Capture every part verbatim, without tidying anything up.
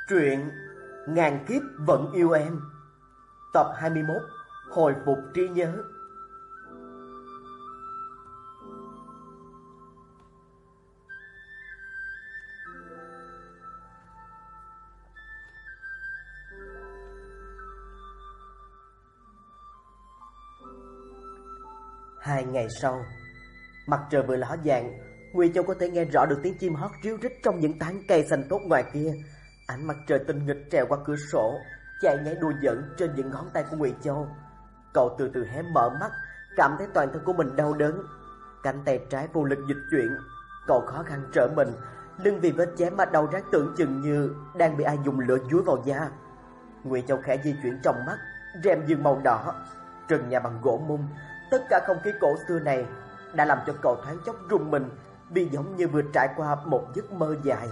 Truyện Ngàn Kiếp Vẫn Yêu Em, tập hai mươi mốt, Hồi Phục Trí Nhớ. Hai ngày sau, mặt trời vừa ló dạng, Nguy Châu có thể nghe rõ được tiếng chim hót ríu rít trong những tán cây xanh tốt ngoài kia. Ánh mặt trời tinh nghịch trèo qua cửa sổ, chạy nhảy đùa giỡn trên những ngón tay của Nguy Châu. Cậu từ từ hé mở mắt, cảm thấy toàn thân của mình đau đớn. Cánh tay trái vô lực dịch chuyển, cậu khó khăn trở mình, lưng vì vết chém mà đau rát tưởng chừng như đang bị ai dùng lửa dúi vào da. Nguy Châu khẽ di chuyển trong mắt, rèm giường màu đỏ, trần nhà bằng gỗ mung. Tất cả không khí cổ xưa này đã làm cho cậu thoáng chốc rùng mình, vì giống như vừa trải qua một giấc mơ dài.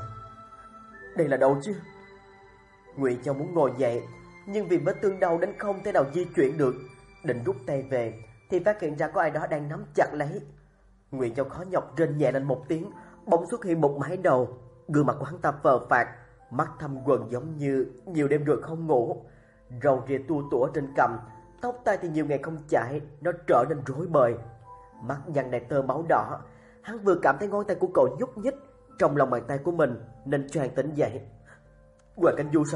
Đây là đâu chứ? Ngụy Châu muốn ngồi dậy, nhưng vì vết thương đau đến không thể nào di chuyển được. Định rút tay về thì phát hiện ra có ai đó đang nắm chặt lấy. Ngụy Châu khó nhọc rên nhẹ lên một tiếng, bỗng xuất hiện một mái đầu. Gương mặt của hắn ta phờ phạc, mắt thâm quầng giống như nhiều đêm rồi không ngủ. Râu ria tua tủa trên cằm, tóc tai thì nhiều ngày không chải, nó trở nên rối bời. Mắt nhăn đầy tơ máu đỏ. Hắn vừa cảm thấy ngón tay của cậu nhúc nhích trong lòng bàn tay của mình nên choàng tỉnh dậy. Hoàng Cảnh Du sao?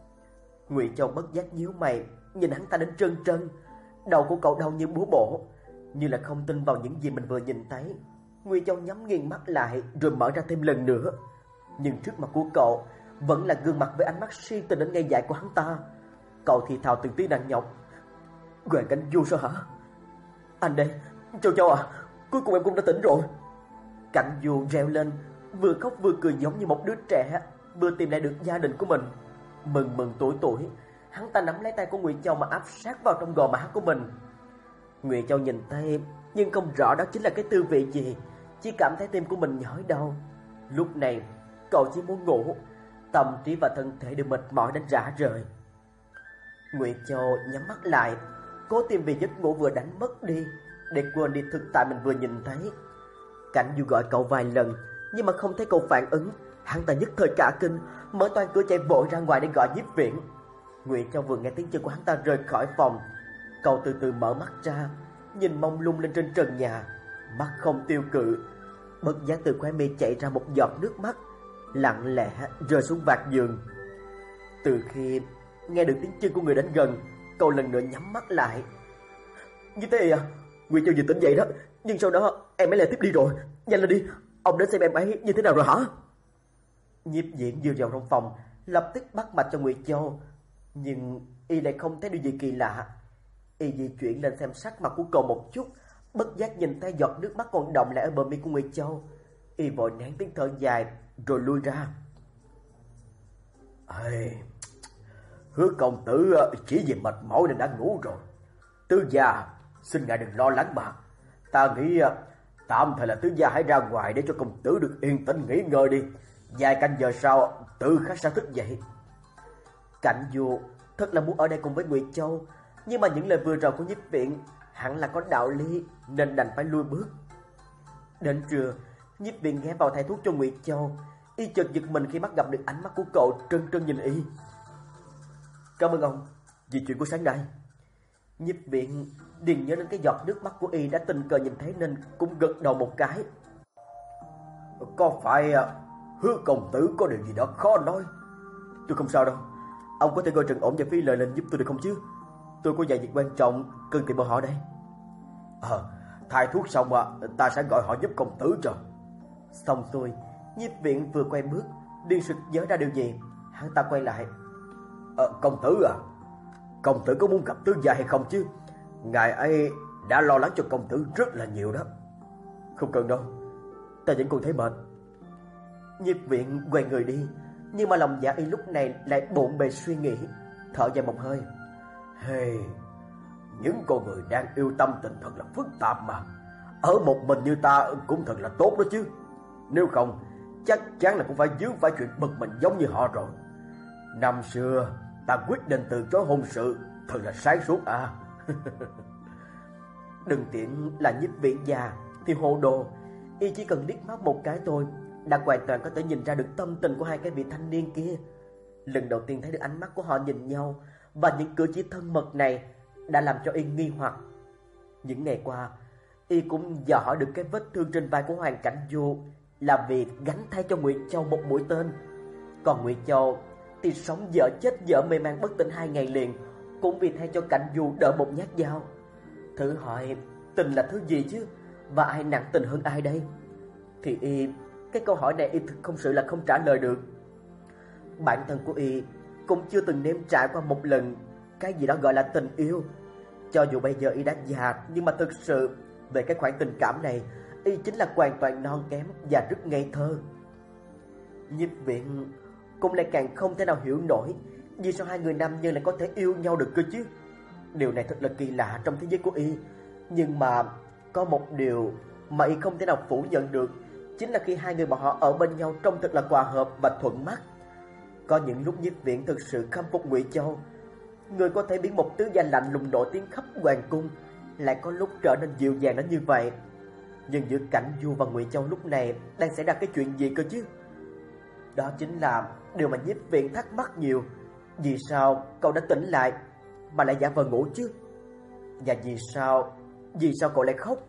Ngụy Châu bất giác nhíu mày, nhìn hắn ta đến trân trân. Đầu của cậu đau như búa bổ, như là không tin vào những gì mình vừa nhìn thấy. Ngụy Châu nhắm nghiền mắt lại rồi mở ra thêm lần nữa. Nhưng trước mặt của cậu vẫn là gương mặt với ánh mắt si tình đến ngây dại của hắn ta. Cậu thì thào từng tiếng nặng nhọc. Hoàng Cảnh Du sao hả? Anh đây, Châu Châu à, cuối cùng em cũng đã tỉnh rồi. Cảnh Du reo lên, vừa khóc vừa cười giống như một đứa trẻ vừa tìm lại được gia đình của mình. Mừng mừng tuổi tuổi, hắn ta nắm lấy tay của Ngụy Châu mà áp sát vào trong gò má của mình. Ngụy Châu nhìn thấy nhưng không rõ đó chính là cái tư vị gì, chỉ cảm thấy tim của mình nhói đau. Lúc này cậu chỉ muốn ngủ, tâm trí và thân thể đều mệt mỏi đến rã rời. Ngụy Châu nhắm mắt lại, cố tìm về giấc ngủ vừa đánh mất đi, để quên đi thực tại mình vừa nhìn thấy. Cảnh Du gọi cậu vài lần nhưng mà không thấy cậu phản ứng. Hắn ta nhất thời cả kinh, mở toang cửa chạy vội ra ngoài để gọi nhiếp viện. Ngụy Châu vừa nghe tiếng chân của hắn ta rời khỏi phòng, cậu từ từ mở mắt ra, nhìn mông lung lên trên trần nhà, mắt không tiêu cự. Bất giác từ khóe mi chảy ra một giọt nước mắt, lặng lẽ rơi xuống vạt giường. Từ khi nghe được tiếng chân của người đến gần, cậu lần nữa nhắm mắt lại. Như thế à? Ngụy Châu vừa tỉnh dậy đó, nhưng sau đó em ấy lại tiếp đi rồi. Nhanh lên đi, ông đến xem em ấy như thế nào rồi hả? Nhiếp viện vừa vào trong phòng, lập tức bắt mạch cho Ngụy Châu, nhưng y lại không thấy điều gì kỳ lạ. Y di chuyển lên xem sắc mặt của cậu một chút, bất giác nhìn thấy giọt nước mắt còn đọng lại ở bờ mi của Ngụy Châu. Y vội nén tiếng thở dài rồi lui ra. Ê, Hứa công tử chỉ vì mệt mỏi nên đã ngủ rồi. Tứ gia, xin ngài đừng lo lắng mà. Ta nghĩ tạm thời là tứ gia hãy ra ngoài để cho công tử được yên tĩnh nghỉ ngơi đi. Vài canh giờ sau tự khắc sẽ thức dậy. Cảnh Du thật là muốn ở đây cùng với Ngụy Châu, nhưng mà những lời vừa rồi của nhiếp viện hẳn là có đạo lý nên đành phải lui bước. Đến trưa, nhiếp viện ghé vào thay thuốc cho Ngụy Châu. Y chợt giật mình khi bắt gặp được ánh mắt của cậu trân trân nhìn y. Cảm ơn ông vì chuyện của sáng nay. Nhiếp viện điền nhớ đến cái giọt nước mắt của y đã tình cờ nhìn thấy nên cũng gật đầu một cái. Có phải Hứa công tử có điều gì đó khó nói? Tôi không sao đâu. Ông có thể gọi Trần Ổn và Phi Lợi lên giúp tôi được không chứ? Tôi có vài việc quan trọng cần tìm bọn họ đây. Ờ, à, thay thuốc xong à, ta sẽ gọi họ giúp công tử cho. Xong xuôi, nhiếp viện vừa quay bước, điên sực nhớ ra điều gì. Hắn ta quay lại. Ờ, công tử à, công tử có muốn gặp tứ gia hay không chứ? Ngài ấy đã lo lắng cho công tử rất là nhiều đó. Không cần đâu, ta vẫn còn thấy mệt. Nhiếp viện quay người đi, nhưng mà lòng dạ y lúc này lại bộn bề suy nghĩ, thở dài một hơi. Hey, những con người đang yêu tâm tình thật là phức tạp mà. Ở một mình như ta cũng thật là tốt đó chứ. Nếu không, chắc chắn là cũng phải vướng phải chuyện bực mình giống như họ rồi. Năm xưa ta quyết định từ chối hôn sự, thật là sáng suốt à. Đừng tiện là nhiếp viện già thì hồ đồ. Y chỉ cần liếc mắt một cái thôi đã hoàn toàn có thể nhìn ra được tâm tình của hai cái vị thanh niên kia. Lần đầu tiên thấy được ánh mắt của họ nhìn nhau và những cử chỉ thân mật này đã làm cho y nghi hoặc. Những ngày qua, y cũng dò hỏi được cái vết thương trên vai của Hoàng Cảnh Du là vì gánh thay cho Ngụy Châu một mũi tên. Còn Ngụy Châu thì sống dở chết dở mê man bất tỉnh hai ngày liền, cũng vì thay cho Cảnh Du đỡ một nhát dao. Thử hỏi tình là thứ gì chứ, và ai nặng tình hơn ai đây? Thì y, cái câu hỏi này y thực không sự là không trả lời được. Bản thân của y cũng chưa từng nếm trải qua một lần cái gì đó gọi là tình yêu. Cho dù bây giờ y đã già, nhưng mà thực sự về cái khoản tình cảm này, y chính là hoàn toàn non kém và rất ngây thơ. Nhiếp Viện cũng lại càng không thể nào hiểu nổi vì sao hai người nam nhân lại có thể yêu nhau được cơ chứ. Điều này thật là kỳ lạ trong thế giới của y. Nhưng mà có một điều mà y không thể nào phủ nhận được, chính là khi hai người bọn họ ở bên nhau trông thật là hòa hợp và thuận mắt. Có những lúc Nhiếp Viện thực sự khâm phục Ngụy Châu, người có thể biến một tứ gia lạnh lùng nổi tiếng khắp hoàng cung, lại có lúc trở nên dịu dàng đến như vậy. Nhưng giữa Cảnh Du và Ngụy Châu lúc này đang xảy ra cái chuyện gì cơ chứ? Đó chính là điều mà Nhiếp Viện thắc mắc nhiều. Vì sao cậu đã tỉnh lại mà lại giả vờ ngủ chứ? Và vì sao Vì sao cậu lại khóc?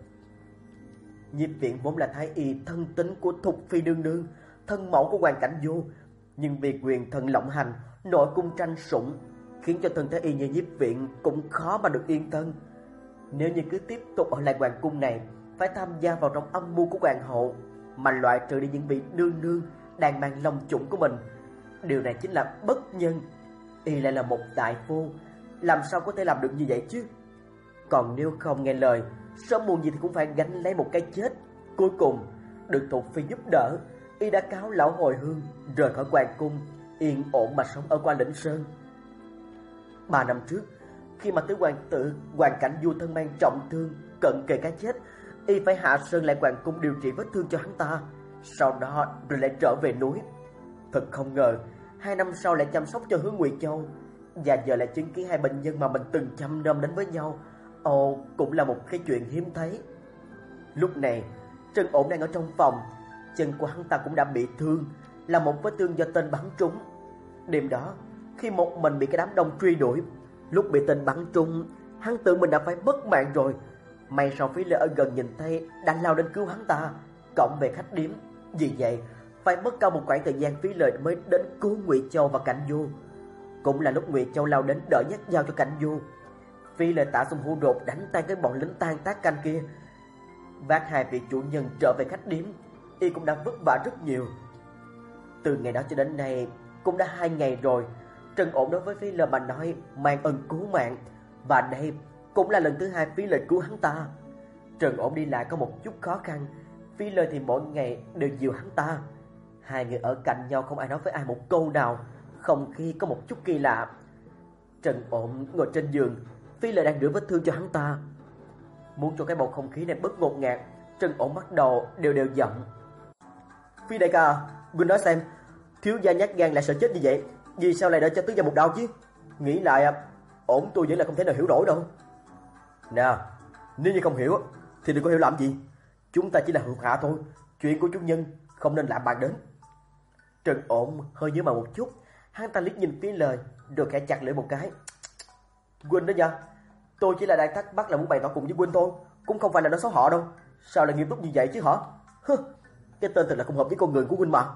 Nhiếp Viện vốn là thái y thân tín của Thục Phi nương nương, thân mẫu của Hoàng Cảnh Du, nhưng vì quyền thần lộng hành, nội cung tranh sủng, khiến cho thân thái y như Nhiếp Viện cũng khó mà được yên thân. Nếu như cứ tiếp tục ở lại hoàng cung này, phải tham gia vào trong âm mưu của hoàng hậu, mà loại trừ đi những vị nương nương đang mang lòng chủng của mình, điều này chính là bất nhân. Y lại là một đại phu, làm sao có thể làm được như vậy chứ? Còn nếu không nghe lời, sớm muộn gì thì cũng phải gánh lấy một cái chết. Cuối cùng được Thục Phi giúp đỡ, y đã cáo lão hồi hương, rời khỏi hoàng cung, yên ổn mà sống ở Qua Lĩnh Sơn. Ba năm trước, khi mà tứ hoàng tử Hoàng Cảnh Du thân mang trọng thương, cận kề cái chết, y phải hạ sơn lại hoàng cung điều trị vết thương cho hắn ta, sau đó rồi lại trở về núi. Thật không ngờ, hai năm sau lại chăm sóc cho Hứa Ngụy Châu, và giờ lại chứng kiến hai bệnh nhân mà mình từng chăm nom đến với nhau. Ồ, cũng là một cái chuyện hiếm thấy. Lúc này, Trần Ổn đang ở trong phòng, chân của hắn ta cũng đã bị thương, là một vết thương do tên bắn trúng. Đêm đó, khi một mình bị cái đám đông truy đuổi, lúc bị tên bắn trúng, hắn tưởng mình đã phải mất mạng rồi. May sao Phí Lê ở gần nhìn thấy, đã lao đến cứu hắn ta, cộng về khách điếm. Vì vậy, phải mất cả một khoảng thời gian Phí Lê mới đến cứu Ngụy Châu và Cảnh Du. Cũng là lúc Ngụy Châu lao đến đỡ nhát dao cho Cảnh Du, Phi Lê tạ xong hù đột đánh tan cái bọn lính tan tác canh kia. Vác hai vị chủ nhân trở về khách điếm, y cũng đã vất vả rất nhiều. Từ ngày đó cho đến nay cũng đã hai ngày rồi. Trần Ổn đối với Phi Lê mà nói mang ơn cứu mạng, và đây cũng là lần thứ hai Phi Lê cứu hắn ta. Trần Ổn đi lại có một chút khó khăn, Phi Lê thì mỗi ngày đều dìu hắn ta. Hai người ở cạnh nhau không ai nói với ai một câu nào, không khí có một chút kỳ lạ. Trần Ổn ngồi trên giường, Phi Lê đang rửa vết thương cho hắn ta. Muốn cho cái bầu không khí này bớt ngột ngạt, Trần Ổn bắt đầu đều đều giọng: Phi đại ca, Huynh nói xem, thiếu gia nhát gan lại sợ chết như vậy, vì sao lại để cho tứ gia một đau chứ? Nghĩ lại ổn tôi vẫn là không thể nào hiểu nổi đâu. Nè, nếu như không hiểu thì đừng có hiểu làm gì. Chúng ta chỉ là hữu hạ thôi, chuyện của chủ nhân không nên làm bàn đến. Trần Ổn hơi nhớ mà một chút, hắn ta liếc nhìn Phi Lê rồi khẽ chặt lưỡi một cái. Huynh đó nha, tôi chỉ là đang thắc mắc là muốn bày tỏ cùng với Huynh thôi, cũng không phải là nói xấu họ đâu. Sao lại nghiêm túc như vậy chứ hả? Hừ, cái tên thật là không hợp với con người của Huynh mà.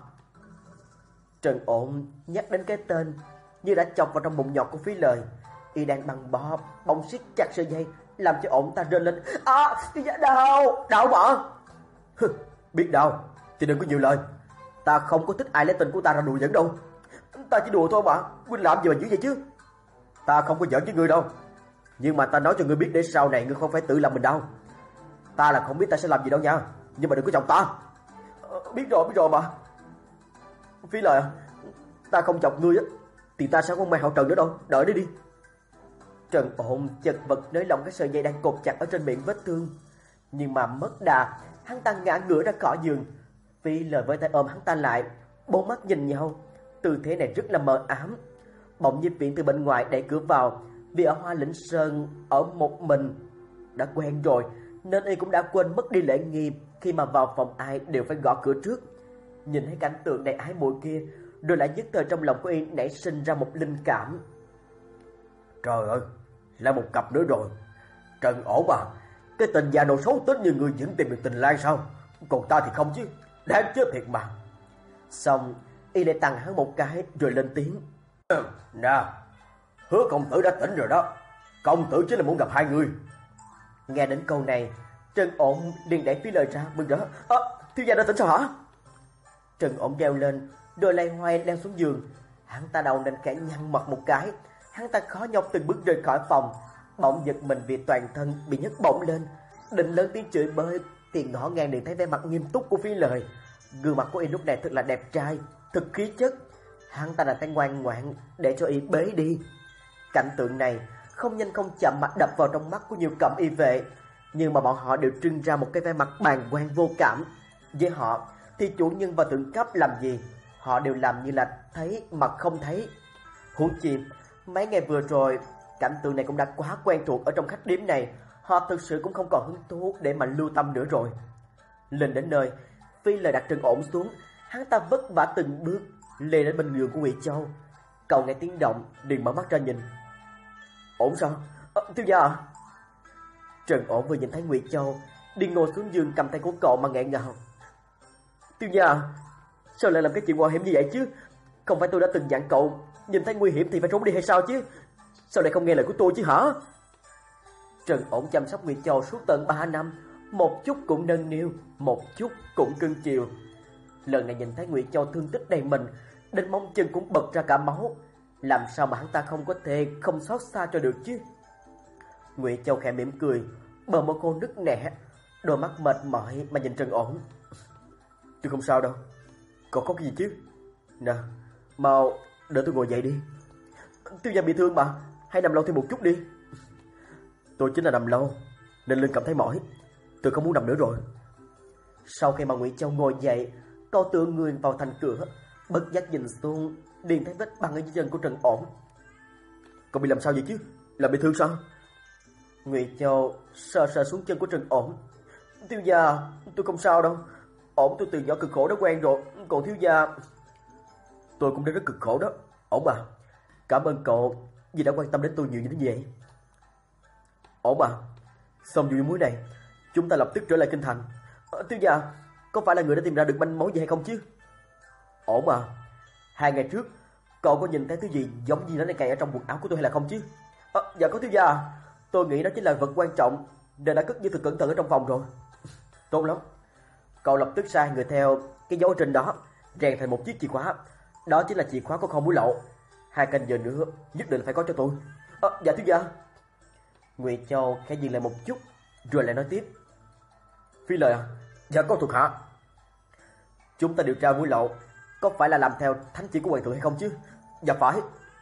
Trần Ổn nhắc đến cái tên như đã chọc vào trong bụng nhọt của Phí Lê. Y đang băng bó bông siết chặt sợi dây, làm cho ổn ta rên lên: À, đau, đau mà. Hừ, biết đau thì đừng có nhiều lời. Ta không có thích ai lấy tên của ta ra đùa giỡn đâu. Ta chỉ đùa thôi mà, Huynh làm gì mà dữ vậy chứ? Ta không có giỡn với ngươi đâu, nhưng mà ta nói cho ngươi biết để sau này ngươi không phải tự làm mình đau. Ta là không biết ta sẽ làm gì đâu nha, nhưng mà đừng có chọc ta. Ờ, biết rồi, biết rồi mà. Phí Lê, ta không chọc ngươi á thì ta sẽ không mang hậu trần nữa đâu, đợi đi đi. Trần Ổn chật vật nới lỏng cái sợi dây đang cột chặt ở trên miệng vết thương, nhưng mà mất đà, hắn ta ngã ngửa ra khỏi giường. Phí Lê với tay ôm hắn ta lại, bốn mắt nhìn nhau, tư thế này rất là mờ ám. Bỗng Nhiếp Viện từ bên ngoài đẩy cửa vào, vì ở Hoa Lĩnh Sơn ở một mình đã quen rồi, nên y cũng đã quên mất đi lễ nghi, khi mà vào phòng ai đều phải gõ cửa trước. Nhìn thấy cảnh tượng đầy ái muội kia, rồi lại nhất thời trong lòng của y nảy sinh ra một linh cảm. Trời ơi, là một cặp nữa rồi. Trần ổn à, cái tình già đồ xấu tính như người vẫn tìm được tình lang sao? Còn ta thì không chứ, đáng chết thiệt mà. Xong, y lại tặng hắn một cái rồi lên tiếng. Nè, Hứa công tử đã tỉnh rồi đó. Công tử chính là muốn gặp hai người. Nghe đến câu này, Trần Ổn liền đẩy Phi Lời ra mừng rỡ. À, thiếu gia đã tỉnh sao hả? Trần Ổn reo lên, rồi lay hoay leo xuống giường. Hắn ta đầu nên khẽ nhăn mặt một cái. Hắn ta khó nhọc từng bước rời khỏi phòng, bỗng giật mình vì toàn thân bị nhấc bổng lên, định lớn tiếng chửi bới thì ngõ ngang liền thấy vẻ mặt nghiêm túc của Phi Lời. Gương mặt của y lúc này thật là đẹp trai, thật khí chất. Hắn ta đã phải ngoan ngoãn để cho y bế đi. Cảnh tượng này không nhanh không chậm mà đập vào trong mắt của nhiều cẩm y vệ, nhưng mà bọn họ đều trưng ra một cái vẻ mặt bàng quan vô cảm. Với họ thì chủ nhân và thượng cấp làm gì, họ đều làm như là thấy mà không thấy. Huống chi mấy ngày vừa rồi, cảnh tượng này cũng đã quá quen thuộc ở trong khách điếm này, họ thực sự cũng không còn hứng thú để mà lưu tâm nữa rồi. Lên đến nơi, Phi Lời đặt Trần Ổn xuống, hắn ta vất vả từng bước lê đến bên giường của Ngụy Châu. Cậu nghe tiếng động liền mở mắt ra nhìn. Ổn sao? À, thiếu gia à? Trần Ổn vừa nhìn thấy Ngụy Châu đi ngồi xuống giường cầm tay của cậu mà nghẹn ngào. Thiếu gia, sao lại làm cái chuyện nguy hiểm như vậy chứ? Không phải tôi đã từng dặn cậu nhìn thấy nguy hiểm thì phải trốn đi hay sao chứ? Sao lại không nghe lời của tôi chứ hả? Trần Ổn chăm sóc Ngụy Châu suốt tận ba năm, một chút cũng nâng niu, một chút cũng cưng chiều. Lần này nhìn thấy Ngụy Châu thương tích đầy mình, đến móng chân cũng bật ra cả máu, làm sao mà hắn ta không có thể không xót xa cho được chứ? Ngụy Châu khẽ mỉm cười, bờ môi cô nức nẻ, đôi mắt mệt mỏi mà nhìn Trần Ổn. Tôi không sao đâu, cậu có cái gì chứ? Nè, mau đỡ tôi ngồi dậy đi. Tiêu gia bị thương mà, hãy nằm lâu thêm một chút đi. Tôi chính là nằm lâu nên lưng cảm thấy mỏi, tôi không muốn nằm nữa rồi. Sau khi mà Ngụy Châu ngồi dậy, cậu tựa người vào thành cửa, bất giác nhìn xuống, liền thấy vết băng ở dưới chân của Trần Ổn. Cậu bị làm sao vậy chứ? Là bị thương sao? Ngụy Châu sờ sờ xuống chân của Trần Ổn. Thiếu gia, tôi không sao đâu. Ổn tôi từ nhỏ cực khổ đã quen rồi. Còn thiếu gia, tôi cũng đã rất cực khổ đó. Ổn à, cảm ơn cậu vì đã quan tâm đến tôi nhiều như thế vậy. Ổn à, xong vụ muối này, chúng ta lập tức trở lại kinh thành. À, thiếu gia, có phải là người đã tìm ra được manh mối gì hay không chứ? Ổn à, hai ngày trước cậu có nhìn thấy thứ gì giống như nó đang cài ở trong quần áo của tôi hay là không chứ? À, dạ có thiếu gia, tôi nghĩ đó chính là vật quan trọng nên đã cất giữ thật cẩn thận ở trong phòng rồi. Tốt lắm, cậu lập tức sai người theo cái dấu trên đó rèn thành một chiếc chìa khóa, đó chính là chìa khóa của kho muối lậu. Hai canh giờ nữa nhất định phải có cho tôi. À, dạ thiếu gia. Ngụy Châu khẽ dừng lại một chút rồi lại nói tiếp. Phi Lời à, dạ có thuộc hạ. Chúng ta điều tra muối lậu có phải là làm theo thánh chỉ của hoàng thượng hay không chứ? Dạ phải.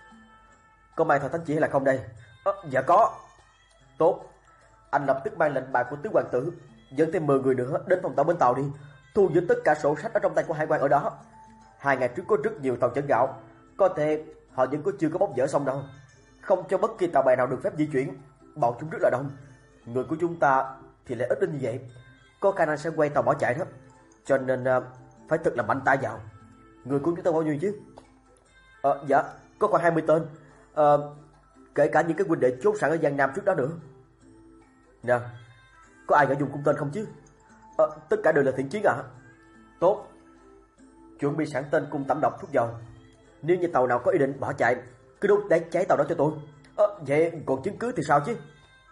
Có mang theo thánh chỉ hay là không đây? À, dạ có. Tốt, anh lập tức mang lệnh bài của tứ hoàng tử, dẫn thêm mười người nữa đến phòng tàu bến tàu đi, thu giữ tất cả sổ sách ở trong tay của hải quan ở đó. Hai ngày trước có rất nhiều tàu chở gạo, có thể họ vẫn có chưa có bốc dỡ xong đâu, không cho bất kỳ tàu bè nào được phép di chuyển. Bọn chúng rất là đông, người của chúng ta thì lại ít đến như vậy, có khả năng sẽ quay tàu bỏ chạy đó, cho nên uh, phải thật là mạnh tay vào. Người của chúng ta bao nhiêu chứ? À, dạ có khoảng hai mươi tên, à, kể cả những cái huynh đệ chốt sẵn ở Giang Nam trước đó nữa. Nè, có ai ở dùng cung tên không chứ? À, tất cả đều là thiện chiến ạ. À? Tốt, chuẩn bị sẵn tên cung tẩm độc thuốc dầu. Nếu như tàu nào có ý định bỏ chạy, cứ đốt đáy cháy tàu đó cho tôi. À, vậy còn chứng cứ thì sao chứ?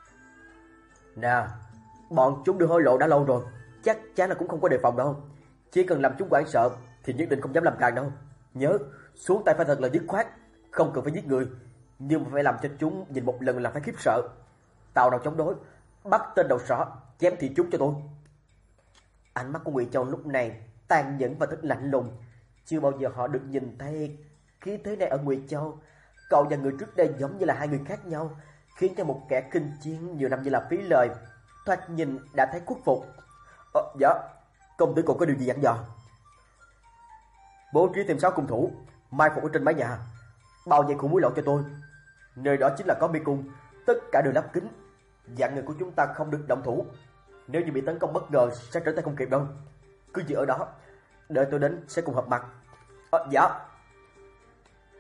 Nè, bọn chúng đưa hối lộ đã lâu rồi, chắc chắn là cũng không có đề phòng đâu. Chỉ cần làm chúng hoảng sợ thì nhất định không dám làm càng đâu. Nhớ, xuống tay phải thật là dứt khoát, không cần phải giết người, nhưng mà phải làm cho chúng nhìn một lần là phải khiếp sợ. Tàu nào chống đối, bắt tên đầu sỏ, chém thì chúng cho tôi. Ánh mắt của Ngụy Châu lúc này tàn nhẫn và rất lạnh lùng. Chưa bao giờ họ được nhìn thấy khí thế này ở Ngụy Châu. Cậu và người trước đây giống như là hai người khác nhau, khiến cho một kẻ kinh chiến nhiều năm như là Phí Lời thoạt nhìn đã thấy khuất phục. Ờ, dạ, công tử còn có điều gì dặn dò? Bố trí thêm sáu cung thủ mai phục ở trên mái nhà, bao vây khu muối lậu cho tôi. Nơi đó chính là có mê cung, tất cả đều lắp kính, dặn người của chúng ta không được động thủ. Nếu như bị tấn công bất ngờ sẽ trở tay không kịp đâu. Cứ giữ ở đó, đợi tôi đến sẽ cùng hợp mặt. À, dạ.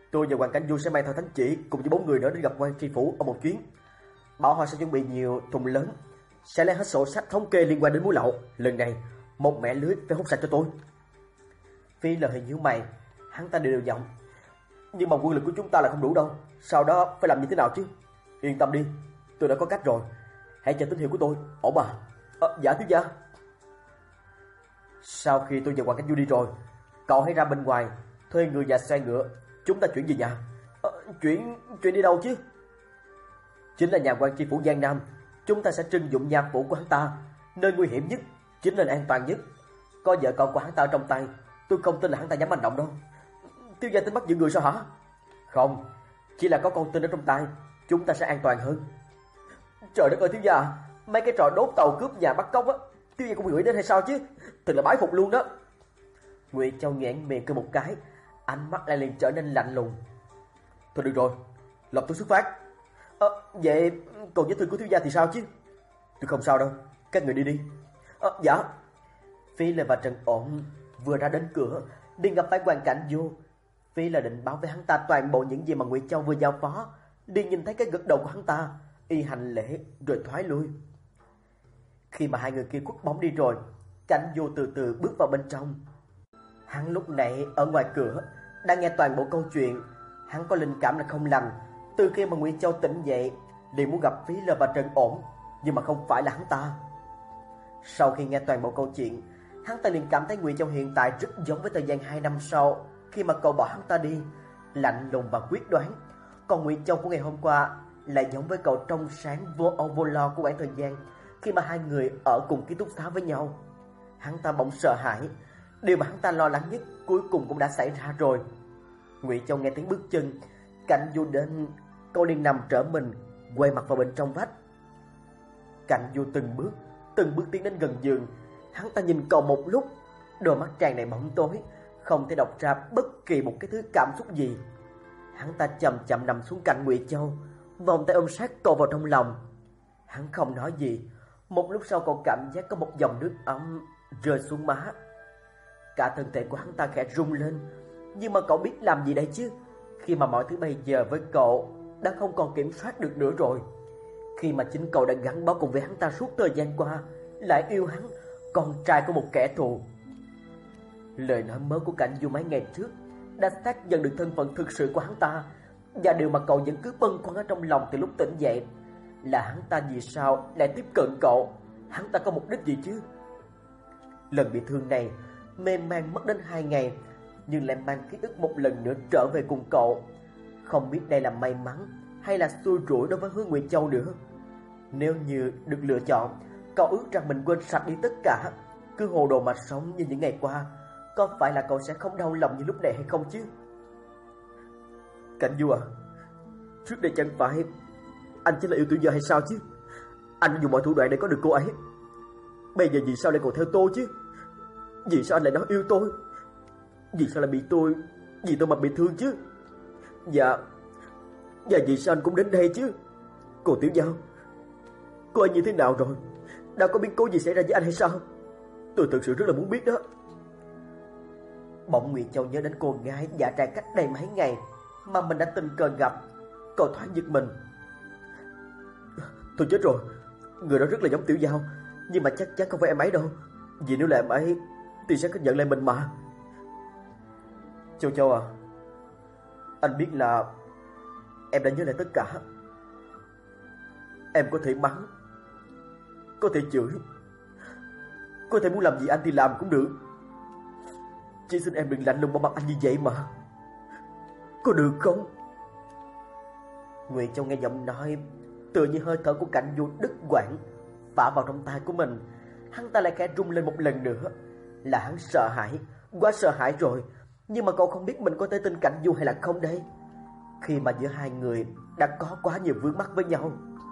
Tôi và Hoàng Cảnh Du sẽ mang theo thánh chỉ cùng với bốn người nữa đến gặp quan tri phủ ở một chuyến. Bảo họ sẽ chuẩn bị nhiều thùng lớn, sẽ lấy hết sổ sách thống kê liên quan đến muối lậu. Lần này một mẻ lưới phải hút sạch cho tôi. Phi lời hình nhíu mày, hắn ta đều đều giọng. Nhưng mà quân lực của chúng ta là không đủ đâu, sau đó phải làm như thế nào chứ? Yên tâm đi, tôi đã có cách rồi. Hãy chờ tín hiệu của tôi, ổn bà. À, dạ thiếu gia. Sau khi tôi và Hoàng Cảnh Du đi rồi, cậu hãy ra bên ngoài thuê người và xe ngựa, chúng ta chuyển về nhà. À, chuyển chuyển đi đâu chứ? Chính là nhà quan tri phủ Giang Nam. Chúng ta sẽ trưng dụng nhà phủ của hắn ta. Nơi nguy hiểm nhất chính là an toàn nhất. Có vợ con của hắn ta trong tay, tôi không tin là hắn ta dám hành động đâu. Thiếu gia tính bắt giữ người sao hả? Không, chỉ là có con tin ở trong tay, chúng ta sẽ an toàn hơn. Trời đất ơi thiếu gia, mấy cái trò đốt tàu cướp nhà bắt cóc á, thiếu gia cũng gửi đến hay sao chứ? Thật là bái phục luôn đó. Ngụy Châu nhoẻn miệng cười một cái, ánh mắt lại liền trở nên lạnh lùng. Thôi được rồi, lập tức xuất phát. À, vậy còn vết thương của thiếu gia thì sao chứ? Tôi không sao đâu, các người đi đi. À, dạ. Phi Lê và Trần Ổn vừa ra đến cửa liền gặp phải Hoàng Cảnh Du. Phi là định báo với hắn ta toàn bộ những gì mà Ngụy Châu vừa giao phó, liền nhìn thấy cái gật đầu của hắn ta, y hành lễ rồi thoái lui. Khi mà hai người kia khuất bóng đi rồi, Cảnh Du từ từ bước vào bên trong. Hắn lúc nãy ở ngoài cửa đang nghe toàn bộ câu chuyện, hắn có linh cảm là không lành. Từ khi mà Ngụy Châu tỉnh dậy, liền muốn gặp Phí Lê và Trần Ổn, nhưng mà không phải là hắn ta. Sau khi nghe toàn bộ câu chuyện, hắn ta liền cảm thấy Ngụy Châu hiện tại rất giống với thời gian hai năm sau, khi mà cậu bỏ hắn ta đi, lạnh lùng và quyết đoán. Còn Ngụy Châu của ngày hôm qua lại giống với cậu trong sáng vô âu vô lo của khoảng thời gian khi mà hai người ở cùng ký túc xá với nhau. Hắn ta bỗng sợ hãi, điều mà hắn ta lo lắng nhất cuối cùng cũng đã xảy ra rồi. Ngụy Châu nghe tiếng bước chân, Cảnh Du đến, cô liền nằm trở mình, quay mặt vào bên trong vách. Cảnh Du từng bước, từng bước tiến đến gần giường. Hắn ta nhìn cậu một lúc, đôi mắt tràn đầy bóng tối, không thể đọc ra bất kỳ một cái thứ cảm xúc gì. Hắn ta chậm chậm nằm xuống cạnh Ngụy Châu, vòng tay ôm sát cậu vào trong lòng. Hắn không nói gì. Một lúc sau cậu cảm giác có một dòng nước ấm rơi xuống má. Cả thân thể của hắn ta khẽ rung lên. Nhưng mà cậu biết làm gì đây chứ, khi mà mọi thứ bây giờ với cậu đã không còn kiểm soát được nữa rồi. Khi mà chính cậu đã gắn bó cùng với hắn ta suốt thời gian qua, lại yêu hắn, con trai của một kẻ thù. Lời nói mới của Cảnh Du mấy ngày trước đã xác nhận được thân phận thực sự của hắn ta. Và điều mà cậu vẫn cứ bâng khuâng ở trong lòng từ lúc tỉnh dậy là hắn ta vì sao lại tiếp cận cậu. Hắn ta có mục đích gì chứ? Lần bị thương này mê man mất đến hai ngày, nhưng lại mang ký ức một lần nữa trở về cùng cậu. Không biết đây là may mắn hay là xui rủi đối với Hứa Ngụy Châu nữa. Nếu như được lựa chọn, cậu ước rằng mình quên sạch đi tất cả, cứ hồ đồ mà sống như những ngày qua, có phải là cậu sẽ không đau lòng như lúc này hay không chứ? Cảnh Du à, trước đây chẳng phải anh chỉ là yêu Tiểu Gia hay sao chứ? Anh đã dùng mọi thủ đoạn để có được cô ấy. Bây giờ vì sao lại còn theo tôi chứ? Vì sao anh lại nói yêu tôi? Vì sao lại bị tôi Vì tôi mà bị thương chứ? Dạ Và vì sao anh cũng đến đây chứ? Cô Tiểu Giao, cô ấy như thế nào rồi? Đã có biến cố gì xảy ra với anh hay sao? Tôi thực sự rất là muốn biết đó. Bỗng Ngụy Châu nhớ đến cô gái dạ trai cách đây mấy ngày mà mình đã tình cờ gặp. Cậu thoáng giật mình. Tôi chết rồi, người đó rất là giống Tiểu Giao, nhưng mà chắc chắn không phải em ấy đâu. Vì nếu là em ấy thì sẽ có nhận lại mình mà. Châu Châu à, anh biết là em đã nhớ lại tất cả. Em có thể mắng, có thể chửi, có thể muốn làm gì anh thì làm cũng được. Chỉ xin em đừng lạnh lùng vào mặt anh như vậy mà, có được không? Ngụy Châu nghe giọng nói tựa như hơi thở của Cảnh Du đứt quãng phả vào trong tai của mình. Hắn ta lại khẽ rung lên một lần nữa. Là hắn sợ hãi, quá sợ hãi rồi. Nhưng mà cậu không biết mình có thể tin Cảnh Du hay là không đây, khi mà giữa hai người đã có quá nhiều vướng mắc với nhau.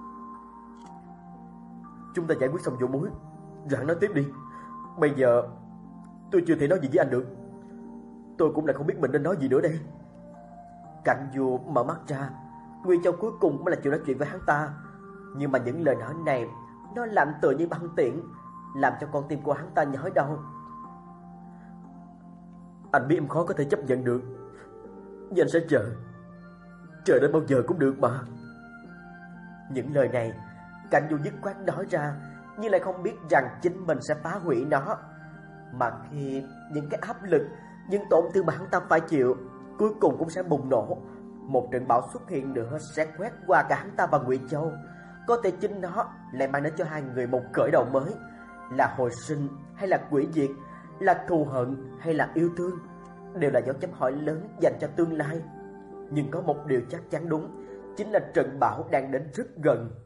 Chúng ta giải quyết xong vụ muối rồi hắn nói tiếp đi. Bây giờ tôi chưa thể nói gì với anh được. Tôi cũng lại không biết mình nên nói gì nữa đây. Cảnh Du mở mắt ra. Ngụy Châu cuối cùng mới là chịu nói chuyện với hắn ta. Nhưng mà những lời nói này nó lạnh tựa như băng tiễn, làm cho con tim của hắn ta nhói đau. Anh biết em khó có thể chấp nhận được, nhưng anh sẽ chờ. Chờ đến bao giờ cũng được mà. Những lời này Cảnh Du dứt khoát nói ra, nhưng lại không biết rằng chính mình sẽ phá hủy nó. Mà khi những cái áp lực, những tổn thương mà hắn ta phải chịu cuối cùng cũng sẽ bùng nổ, một trận bão xuất hiện nữa sẽ quét qua cả hắn ta và Ngụy Châu. Có thể chính nó lại mang đến cho hai người một khởi đầu mới, là hồi sinh hay là hủy diệt, là thù hận hay là yêu thương, đều là dấu chấm hỏi lớn dành cho tương lai. Nhưng có một điều chắc chắn đúng, chính là trận bão đang đến rất gần.